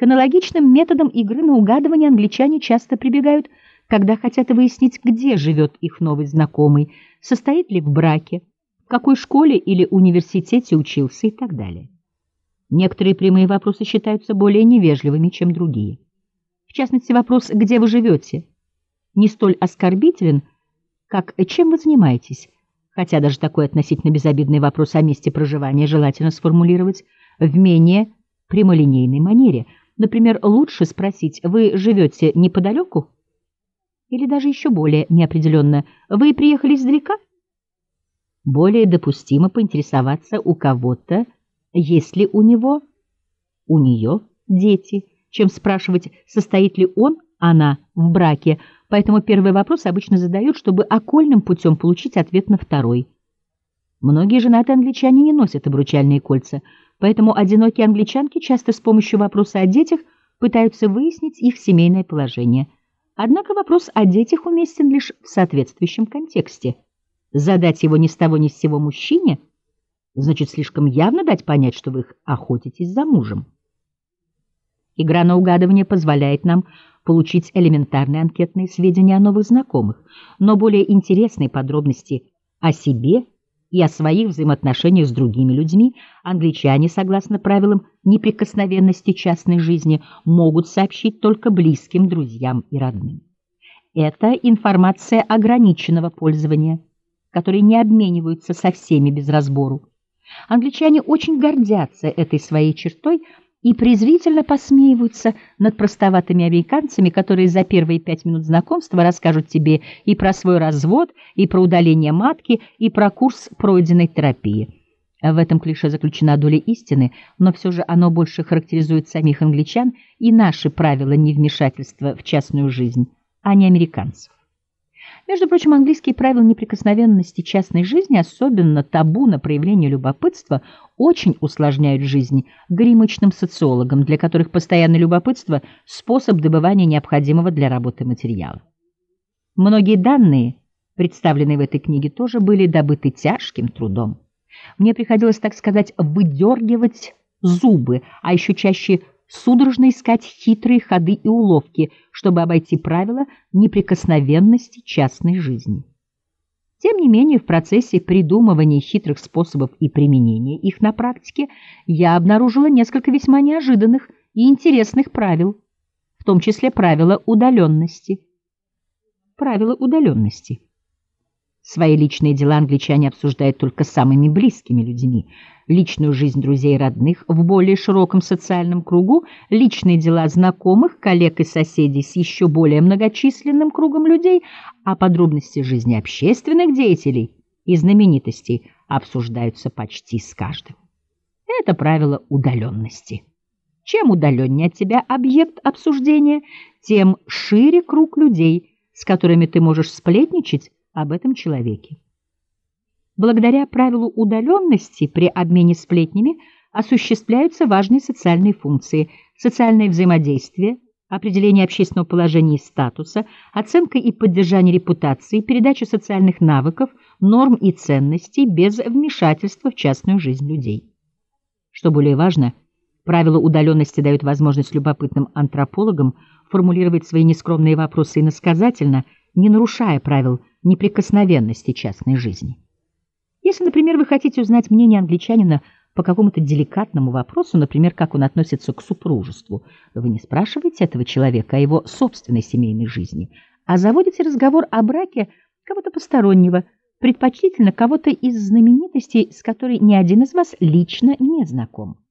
К аналогичным методам игры на угадывание англичане часто прибегают, когда хотят выяснить, где живет их новый знакомый, состоит ли в браке, в какой школе или университете учился и так далее. Некоторые прямые вопросы считаются более невежливыми, чем другие. В частности, вопрос «где вы живете?» не столь оскорбителен, как «чем вы занимаетесь?», хотя даже такой относительно безобидный вопрос о месте проживания желательно сформулировать в менее прямолинейной манере. Например, лучше спросить «вы живете неподалеку?» или даже еще более неопределенно «вы приехали издалека?». Более допустимо поинтересоваться у кого-то, есть ли у него, у нее дети, чем спрашивать, состоит ли он, она в браке. Поэтому первый вопрос обычно задают, чтобы окольным путем получить ответ на второй. Многие женатые англичане не носят обручальные кольца, поэтому одинокие англичанки часто с помощью вопроса о детях пытаются выяснить их семейное положение. Однако вопрос о детях уместен лишь в соответствующем контексте. Задать его ни с того ни с сего мужчине значит слишком явно дать понять, что вы охотитесь за мужем. Игра на угадывание позволяет нам получить элементарные анкетные сведения о новых знакомых, но более интересные подробности о себе и о своих взаимоотношениях с другими людьми англичане, согласно правилам неприкосновенности частной жизни, могут сообщить только близким, друзьям и родным. Это информация ограниченного пользования, которые не обмениваются со всеми без разбору. Англичане очень гордятся этой своей чертой и презрительно посмеиваются над простоватыми американцами, которые за первые 5 минут знакомства расскажут тебе и про свой развод, и про удаление матки, и про курс пройденной терапии. В этом клише заключена доля истины, но все же оно больше характеризует самих англичан и наши правила невмешательства в частную жизнь, а не американцев. Между прочим, английские правила неприкосновенности частной жизни, особенно табу на проявление любопытства, очень усложняют жизнь горемычным социологам, для которых постоянное любопытство – способ добывания необходимого для работы материала. Многие данные, представленные в этой книге, тоже были добыты тяжким трудом. Мне приходилось, так сказать, выдергивать зубы, а еще чаще судорожно искать хитрые ходы и уловки, чтобы обойти правила неприкосновенности частной жизни. Тем не менее, в процессе придумывания хитрых способов и применения их на практике я обнаружила несколько весьма неожиданных и интересных правил, в том числе правила удаленности. Правила удаленности. Свои личные дела англичане обсуждают только с самыми близкими людьми. Личную жизнь друзей и родных в более широком социальном кругу, личные дела знакомых, коллег и соседей с еще более многочисленным кругом людей, а подробности жизни общественных деятелей и знаменитостей обсуждаются почти с каждым. Это правило удаленности. Чем удаленнее от тебя объект обсуждения, тем шире круг людей, с которыми ты можешь сплетничать об этом человеке. Благодаря правилу удаленности при обмене сплетнями осуществляются важные социальные функции: социальное взаимодействие, определение общественного положения и статуса, оценка и поддержание репутации, передача социальных навыков, норм и ценностей без вмешательства в частную жизнь людей. Что более важно, правила удаленности дают возможность любопытным антропологам формулировать свои нескромные вопросы иносказательно, не нарушая правил неприкосновенности частной жизни. Если, например, вы хотите узнать мнение англичанина по какому-то деликатному вопросу, например, как он относится к супружеству, вы не спрашиваете этого человека о его собственной семейной жизни, а заводите разговор о браке кого-то постороннего, предпочтительно кого-то из знаменитостей, с которой ни один из вас лично не знаком.